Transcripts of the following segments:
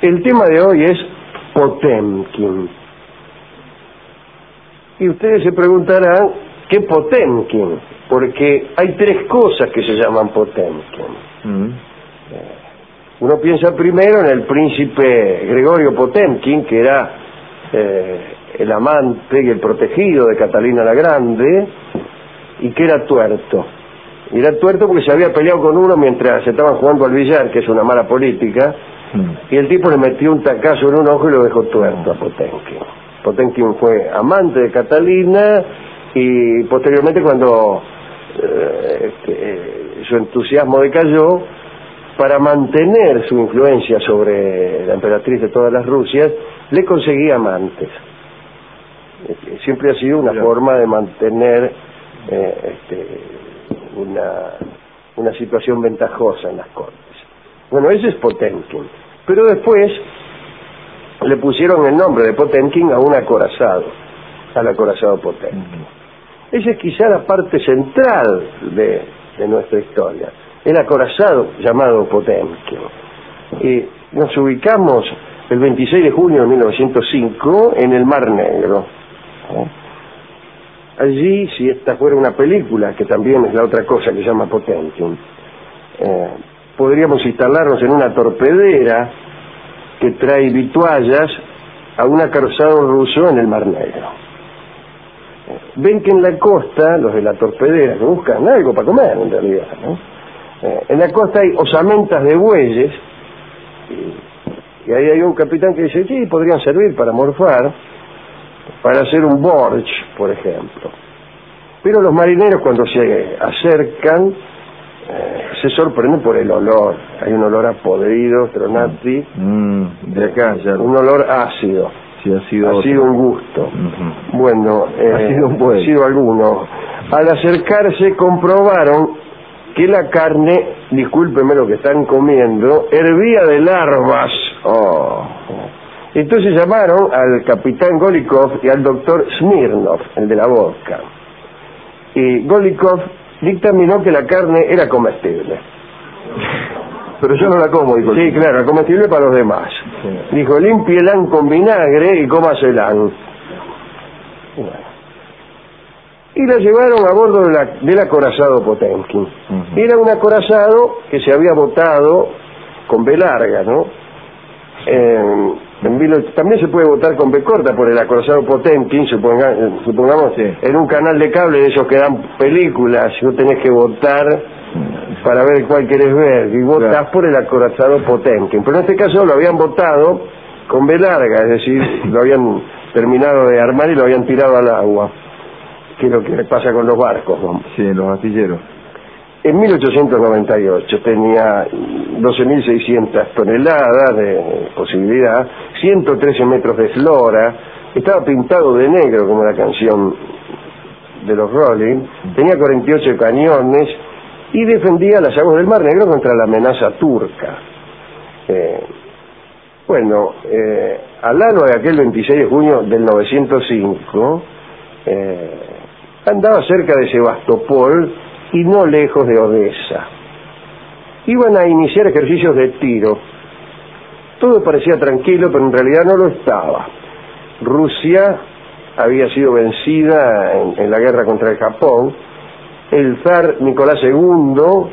El tema de hoy es Potemkin. Y ustedes se preguntarán, ¿qué Potemkin? Porque hay tres cosas que se llaman Potemkin. Uno piensa primero en el príncipe Gregorio Potemkin, que era el amante y el protegido de Catalina la Grande, y que era tuerto. Y era tuerto porque se había peleado con uno mientras se estaban jugando al billar, que es una mala política, y el tipo le metió un tacazo en un ojo y lo dejó tuerto a Potemkin. Potemkin fue amante de Catalina, y posteriormente, cuando su entusiasmo decayó, para mantener su influencia sobre la emperatriz de todas las Rusias, le conseguía amantes. Siempre ha sido una forma de mantener una situación ventajosa en las cortes. Bueno, ese es Potemkin. Pero después le pusieron el nombre de Potemkin a un acorazado, al acorazado Potemkin. Esa es quizá la parte central de nuestra historia, el acorazado llamado Potemkin. Y nos ubicamos el 26 de junio de 1905 en el Mar Negro. Allí, si esta fuera una película, que también es la otra cosa que se llama Potemkin, podríamos instalarnos en una torpedera que trae vituallas a un acorazado ruso en el Mar Negro. Ven que en la costa, los de la torpedera, que buscan algo para comer en realidad, ¿no? En la costa hay osamentas de bueyes, y ahí hay un capitán que dice, sí, podrían servir para morfar, para hacer un borsch, por ejemplo. Pero los marineros, cuando se acercan, se sorprenden por el olor. Hay un olor a podrido, tronati, de acá ya. un olor ácido. Sí, ha sido un gusto. Bueno, ha sido alguno. Al acercarse comprobaron que la carne, discúlpeme lo que están comiendo, hervía de larvas. Entonces llamaron al capitán Golikov y al doctor Smirnov, el de la vodka. Y Golikov dictaminó que la carne era comestible. Pero yo no la como, dijo. Sí, claro, comestible para los demás. Sí. Dijo, límpiela con vinagre y cómasela. Y la llevaron a bordo del acorazado Potemkin. Era un acorazado que se había botado con B larga, ¿no? También se puede votar con B corta por el acorazado Potemkin, supongamos, sí, en un canal de cable de esos que dan películas, no tenés que votar para ver cuál querés ver, y votás, claro, por el acorazado Potemkin. Pero en este caso lo habían votado con B larga, es decir, lo habían terminado de armar y lo habían tirado al agua, que es lo que pasa con los barcos, ¿no? Sí, los astilleros. En 1898 tenía 12.600 toneladas de posibilidad, 113 metros de eslora, estaba pintado de negro como la canción de los Rolling, tenía 48 cañones y defendía las aguas del Mar Negro contra la amenaza turca. Al año de aquel 26 de junio del 905, andaba cerca de Sebastopol y no lejos de Odessa. Iban a iniciar ejercicios de tiro. Todo parecía tranquilo, pero en realidad no lo estaba. Rusia había sido vencida en la guerra contra el Japón. El zar Nicolás II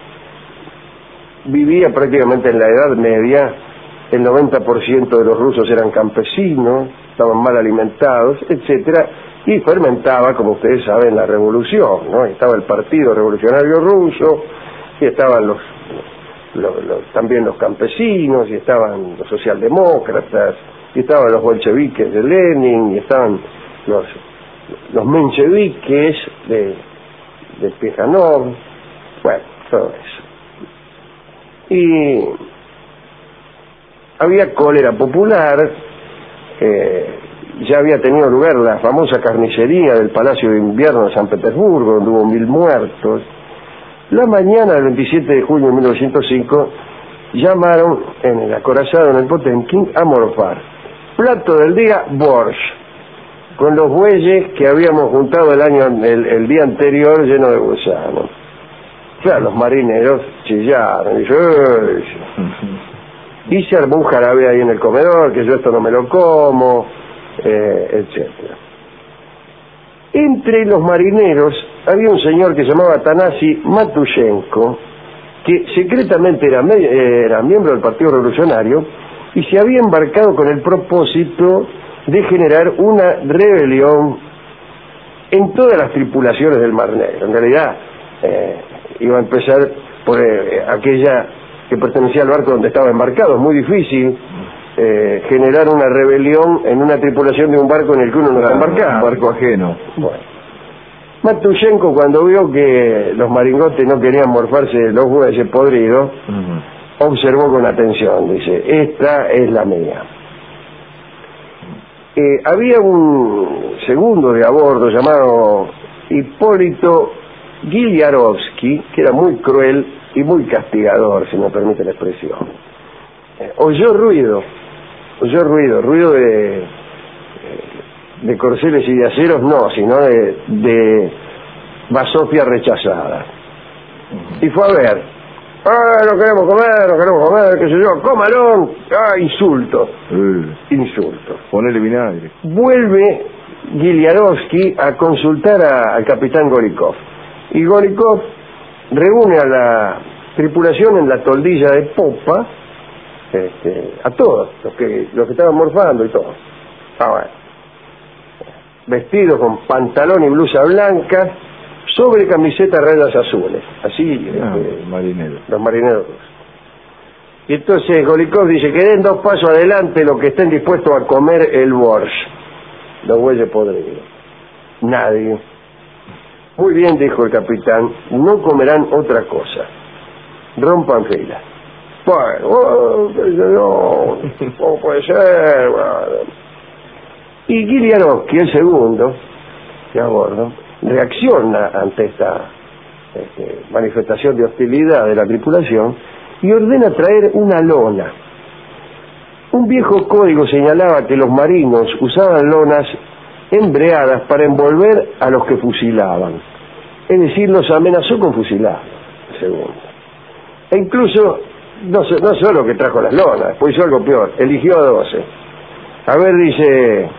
vivía prácticamente en la Edad Media. El 90% de los rusos eran campesinos, estaban mal alimentados, etcétera, y fermentaba, como ustedes saben, la revolución, ¿no? Estaba el Partido Revolucionario Ruso, y estaban también los campesinos, y estaban los socialdemócratas, y estaban los bolcheviques de Lenin, y estaban los mencheviques de Plejánov, bueno, todo eso. Y había cólera popular, ya había tenido lugar la famosa carnicería del Palacio de Invierno de San Petersburgo, donde hubo 1.000 muertos. La mañana del 27 de junio de 1905 llamaron en el acorazado, en el Potemkin, a morfar. Plato del día, borsch, con los bueyes que habíamos juntado el día anterior lleno de gusanos. Claro, los marineros chillaron, Y se armó un jarabe ahí en el comedor, que yo esto no me lo como, etcétera. Entre los marineros había un señor que se llamaba Atanasi Matushenko, que secretamente era miembro del Partido Revolucionario y se había embarcado con el propósito de generar una rebelión en todas las tripulaciones del Mar Negro. En realidad iba a empezar por aquella que pertenecía al barco donde estaba embarcado. Es muy difícil generar una rebelión en una tripulación de un barco en el que uno no está embarcado. Un barco ajeno. Bueno, Matushenko, cuando vio que los maringotes no querían morfarse los bueyes podridos, observó con atención, dice, esta es la mía. Había un segundo de a bordo llamado Hipólito Giliarovsky, que era muy cruel y muy castigador, si me permite la expresión. Oyó ruido de corceles y de aceros, no, sino de basofia rechazada. Y fue a ver, no queremos comer, qué sé yo, comarón, insultos. Ponele vinagre. Vuelve Giliarovsky a consultar al capitán Golikov. Y Golikov reúne a la tripulación en la toldilla de popa, a todos, los que estaban morfando y todo. Bueno. Vestidos con pantalón y blusa blanca, sobre camiseta rayas azules. Así, marineros. Los marineros. Y entonces Golikov dice que den 2 pasos adelante los que estén dispuestos a comer el borscht, los bueyes podridos. Nadie. Muy bien, dijo el capitán, no comerán otra cosa. Rompan fila. Bueno, ¿cómo puede ser? Bueno. Y Giliarovsky, el segundo, que a bordo, reacciona ante esta manifestación de hostilidad de la tripulación y ordena traer una lona. Un viejo código señalaba que los marinos usaban lonas embreadas para envolver a los que fusilaban. Es decir, los amenazó con fusilar, el segundo. E incluso, no solo que trajo las lonas, después hizo algo peor, eligió a 12. A ver, dice,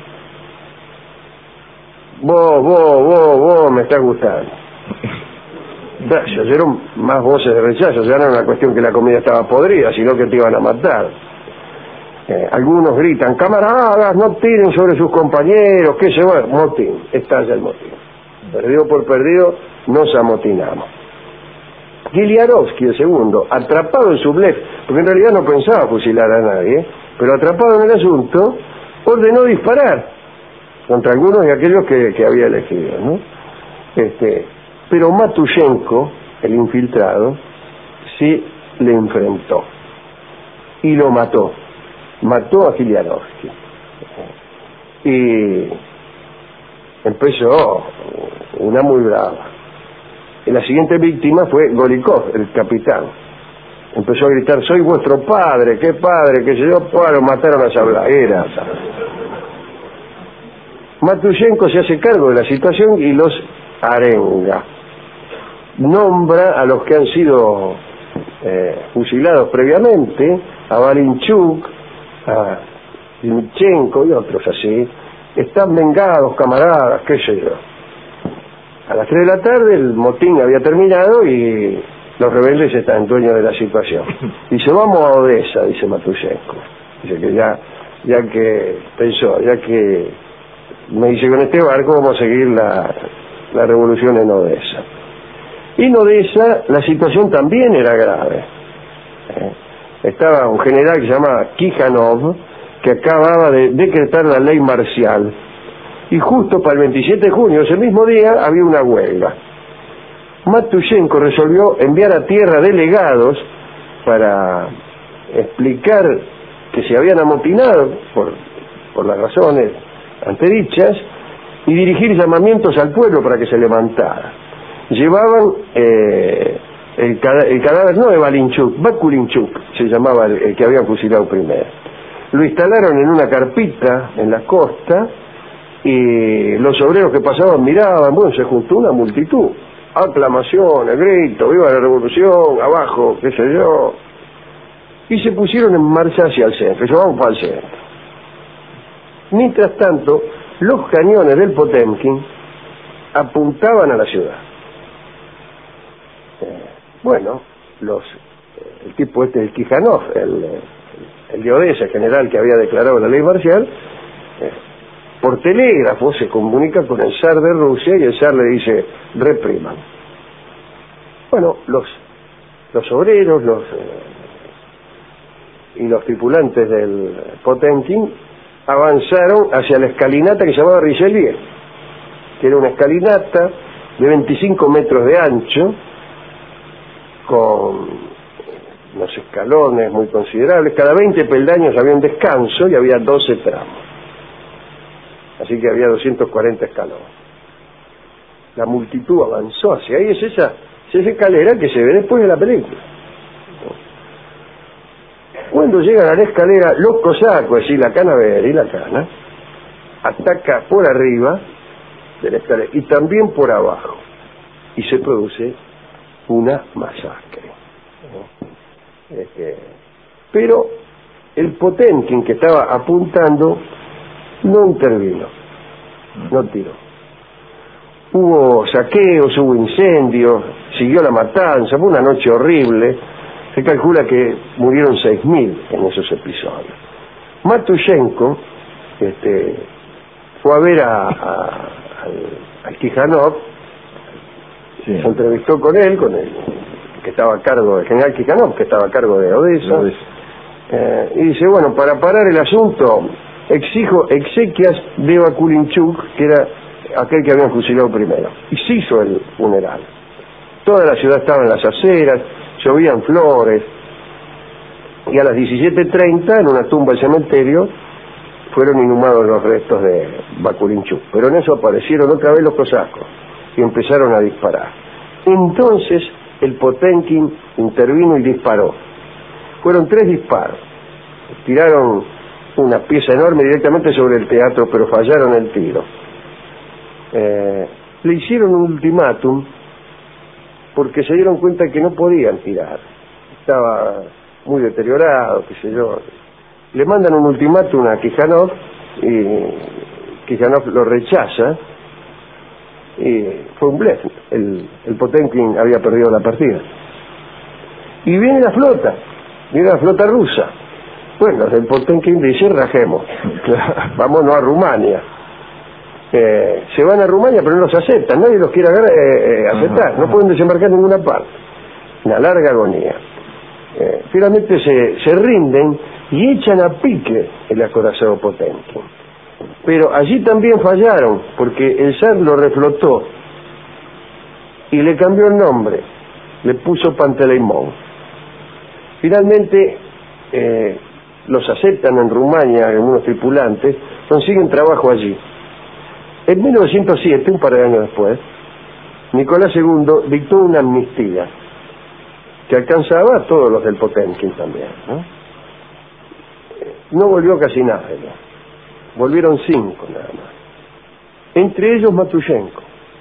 vos me estás gustando. Se oyeron más voces de rechazo, ya no era una cuestión que la comida estaba podrida, sino que te iban a matar. Algunos gritan, camaradas, no tiren sobre sus compañeros, qué se va, motín, estalla el motín. Perdido por perdido, nos amotinamos. Giliarovsky, el segundo, atrapado en su blef, porque en realidad no pensaba fusilar a nadie, pero atrapado en el asunto, ordenó disparar contra algunos de aquellos que había elegido, ¿no? Pero Matushenko, el infiltrado, sí le enfrentó y lo mató a Giliarovsky. Y empezó una muy brava. Y la siguiente víctima fue Golikov, el capitán. Empezó a gritar, soy vuestro padre, qué padre, qué sé yo, lo mataron a Sablaera. Matushenko se hace cargo de la situación y los arenga. Nombra a los que han sido fusilados previamente, a Balinchuk, a Timchenko y otros así. Están vengados, camaradas, qué sé yo. A las 3 de la tarde el motín había terminado y los rebeldes están dueños de la situación. Dice, vamos a Odessa, dice Matushenko. Dice que ya que me dice, con este barco vamos a seguir la revolución en Odessa. Y en Odessa la situación también era grave. Estaba un general que se llama Kijanov, que acababa de decretar la ley marcial. Y justo para el 27 de junio, ese mismo día, había una huelga. Matushenko resolvió enviar a tierra delegados para explicar que se habían amotinado por las razones antedichas y dirigir llamamientos al pueblo para que se levantara. Llevaban el cadáver no de Balinchuk, Bakulinchuk se llamaba el que habían fusilado primero. Lo instalaron en una carpita en la costa y los obreros que pasaban miraban. Bueno, se juntó una multitud, aclamaciones, gritos, viva la revolución, abajo, qué sé yo. y se pusieron en marcha hacia el centro. Y vamos para el centro. Mientras tanto, los cañones del Potemkin apuntaban a la ciudad. Bueno, el tipo este, el Kijánov, el de Odessa, el general que había declarado la ley marcial, por telégrafo se comunica con el zar de Rusia y el zar le dice: repriman. Bueno, los obreros y los tripulantes del Potemkin avanzaron hacia la escalinata que se llamaba Richelieu, que era una escalinata de 25 metros de ancho, con unos escalones muy considerables. Cada 20 peldaños había un descanso y había 12 tramos. Así que había 240 escalones. La multitud avanzó hacia ahí. Es esa escalera que se ve después de la película. Cuando llegan a la escalera, los cosacos, es decir, la Canavera y la Cana, ataca por arriba de la escalera y también por abajo. Y se produce una masacre. Pero el Potemkin, que estaba apuntando, no intervino, no tiró. Hubo saqueos, hubo incendios, siguió la matanza, fue una noche horrible. Se calcula que murieron 6.000 en esos episodios. Matushenko fue a ver al Kijánov, sí. Se entrevistó con él, que estaba a cargo, el general Kijánov, que estaba a cargo de Odessa. Y dice: bueno, para parar el asunto, exijo exequias de Bakulinchuk, que era aquel que habían fusilado primero. Y se hizo el funeral. Toda la ciudad estaba en las aceras, llovían flores, y a las 17:30, en una tumba del cementerio, fueron inhumados los restos de Bakulinchuk. Pero en eso aparecieron otra vez los cosacos y empezaron a disparar. Entonces el Potemkin intervino y disparó. Fueron 3 disparos. Tiraron una pieza enorme directamente sobre el teatro, pero fallaron el tiro. Le hicieron un ultimátum porque se dieron cuenta que no podían tirar. Estaba muy deteriorado, qué sé yo. Le mandan un ultimátum a Kijánov y Kijánov lo rechaza y fue un blef. El Potemkin había perdido la partida. Y viene la flota rusa. Bueno, los del Potemkin dicen: rajemos, vámonos a Rumania. Se van a Rumania, pero no los aceptan, nadie los quiere aceptar, no pueden desembarcar en ninguna parte. Una larga agonía. Finalmente se rinden y echan a pique el acorazado Potemkin. Pero allí también fallaron, porque el zar lo reflotó y le cambió el nombre, le puso Panteleimón. Finalmente los aceptan en Rumania, algunos tripulantes, consiguen trabajo allí. En 1907, un par de años después, Nicolás II dictó una amnistía que alcanzaba a todos los del Potemkin también, ¿no? No volvió casi nadie, volvieron 5 nada más, entre ellos Matushenko.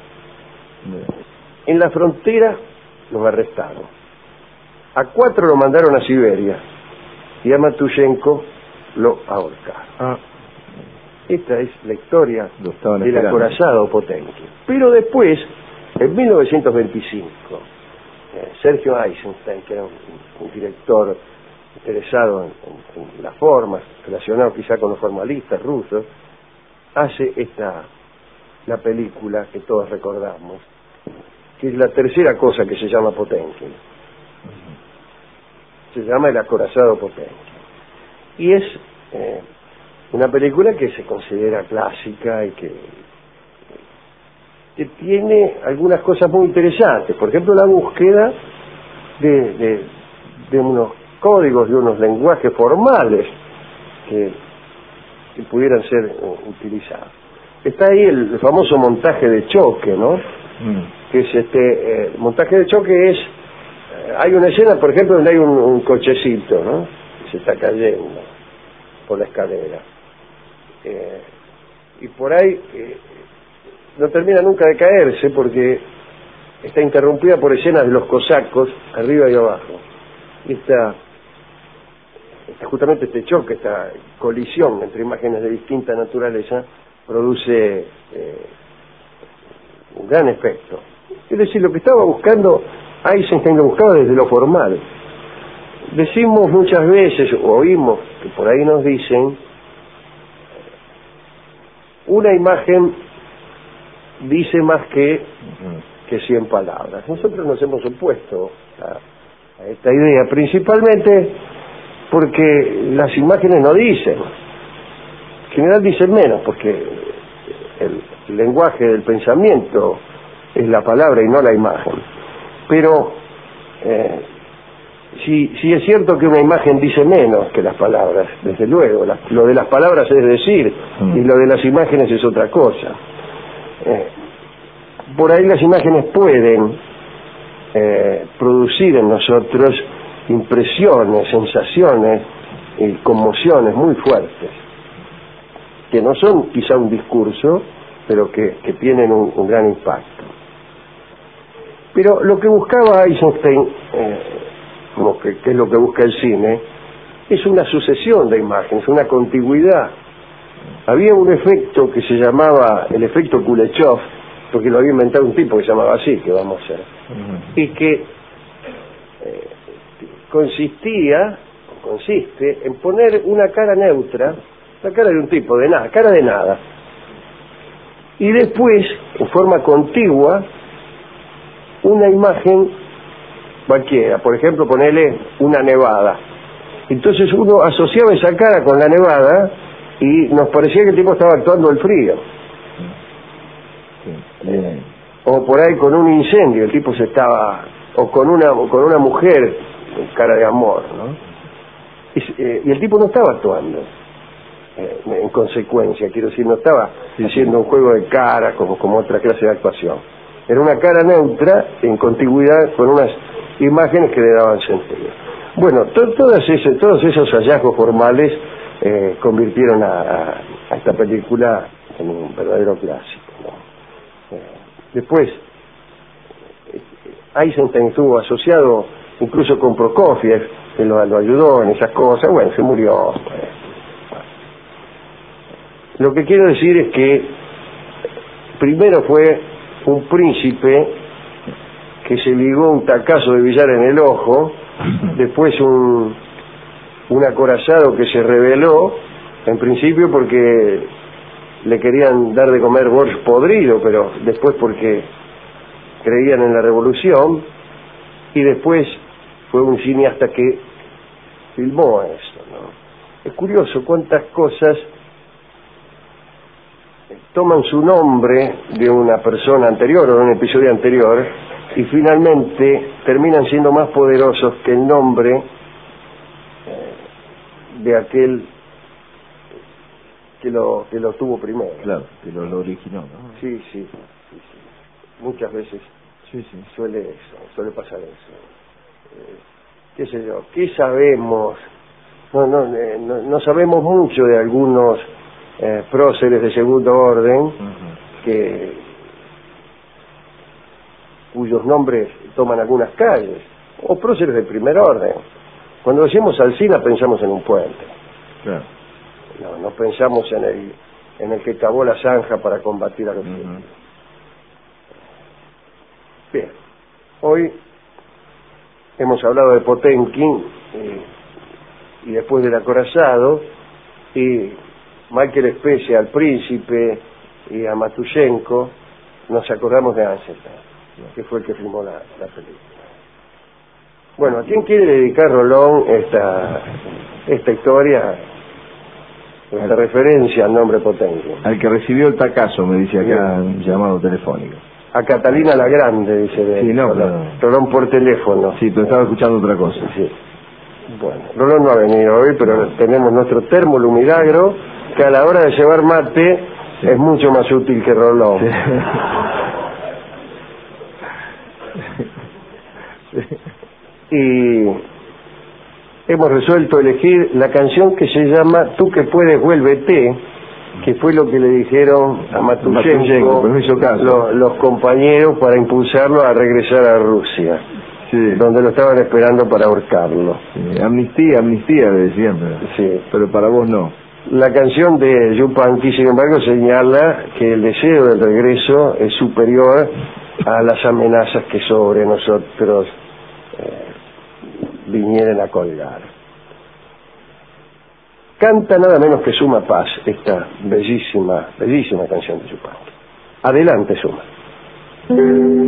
En la frontera los arrestaron, a 4 lo mandaron a Siberia y a Matushenko lo ahorcaron. Esta es la historia del acorazado Potemkin. Pero después, en 1925, Sergio Eisenstein, que era un director interesado en las formas, relacionado quizá con los formalistas rusos, hace la película que todos recordamos, que es la tercera cosa que se llama Potemkin. Se llama El acorazado Potemkin. Y es una película que se considera clásica y que tiene algunas cosas muy interesantes. Por ejemplo, la búsqueda de unos códigos, de unos lenguajes formales que pudieran ser utilizados. Está ahí el famoso montaje de choque, ¿no? Que es el montaje de choque es, hay una escena, por ejemplo, donde hay un cochecito, ¿no? Que se está cayendo por la escalera. Y por ahí no termina nunca de caerse porque está interrumpida por escenas de los cosacos arriba y abajo. Y justamente este choque, esta colisión entre imágenes de distinta naturaleza, produce un gran efecto. Es decir, lo que estaba buscando Eisenstein lo buscaba desde lo formal. Decimos muchas veces, o oímos, que por ahí nos dicen, una imagen dice más que 100 palabras. Nosotros nos hemos opuesto a esta idea, principalmente porque las imágenes no dicen. En general dicen menos, porque el lenguaje del pensamiento es la palabra y no la imagen. Pero sí es cierto que una imagen dice menos que las palabras, desde luego. Lo de las palabras es decir, y lo de las imágenes es otra cosa. Por ahí las imágenes pueden producir en nosotros impresiones, sensaciones y conmociones muy fuertes, que no son quizá un discurso, pero que tienen un gran impacto. Pero lo que buscaba Eisenstein, que es lo que busca el cine, es una sucesión de imágenes, una contigüidad. Había un efecto que se llamaba el efecto Kuleshov, porque lo había inventado un tipo que se llamaba así, que vamos a ver, y que consiste en poner una cara neutra, la cara de un tipo, de nada, cara de nada, y después, en forma contigua, una imagen cualquiera, por ejemplo, ponerle una nevada. Entonces uno asociaba esa cara con la nevada y nos parecía que el tipo estaba actuando el frío. O por ahí con un incendio, el tipo o con una mujer con cara de amor, ¿no? Y el tipo no estaba actuando en consecuencia, quiero decir, no estaba haciendo un juego de cara como otra clase de actuación. Era una cara neutra en contigüidad con unas imágenes que le daban sentido. Bueno, todos esos hallazgos formales convirtieron a esta película en un verdadero clásico, ¿no? Después, Eisenstein estuvo asociado incluso con Prokofiev, que lo ayudó en esas cosas. Bueno, se murió. Lo que quiero decir es que primero fue un príncipe que se ligó un tacazo de billar en el ojo, después un acorazado que se rebeló, en principio porque le querían dar de comer borsch podrido, pero después porque creían en la revolución, y después fue un cineasta que filmó eso, ¿no? Es curioso cuántas cosas toman su nombre de una persona anterior o de un episodio anterior y finalmente terminan siendo más poderosos que el nombre de aquel que lo tuvo primero. Claro, que lo originó, ¿no? Sí. Muchas veces suele pasar eso. Qué sé yo, ¿qué sabemos? No sabemos mucho de algunos próceres de segundo orden cuyos nombres toman algunas calles, o próceres de primer orden. Cuando decimos Alsina pensamos en un puente. Claro. No pensamos en el que cavó la zanja para combatir a los indios. Bien, hoy hemos hablado de Potemkin y después del acorazado, y Michael Spezia al príncipe y a Matushenko, nos acordamos de Eisenstein, que fue el que filmó la película. Bueno, ¿a quién quiere dedicar Rolón esta historia, esta referencia al nombre Potemkin? Al que recibió el tacazo, me dice acá un llamado telefónico. A Catalina la Grande, dice de sí, no, Rolón por teléfono. Sí, pero estaba escuchando otra cosa. Sí. Bueno, Rolón no ha venido hoy, pero tenemos nuestro termolumilagro, que a la hora de llevar mate es mucho más útil que Rolón. Y hemos resuelto elegir la canción que se llama Tú que puedes, vuélvete, que fue lo que le dijeron a Matushenko pero no hizo caso. Los compañeros para impulsarlo a regresar a Rusia. Sí. donde lo estaban esperando para ahorcarlo. Sí. Amnistía, amnistía, le decían, Sí. pero para vos no. La canción de Yupanqui, sin embargo, señala que el deseo del regreso es superior a las amenazas que sobre nosotros vinieran a colgar. Canta nada menos que Suma Paz, esta bellísima, bellísima canción de Yupanqui. Adelante, Suma.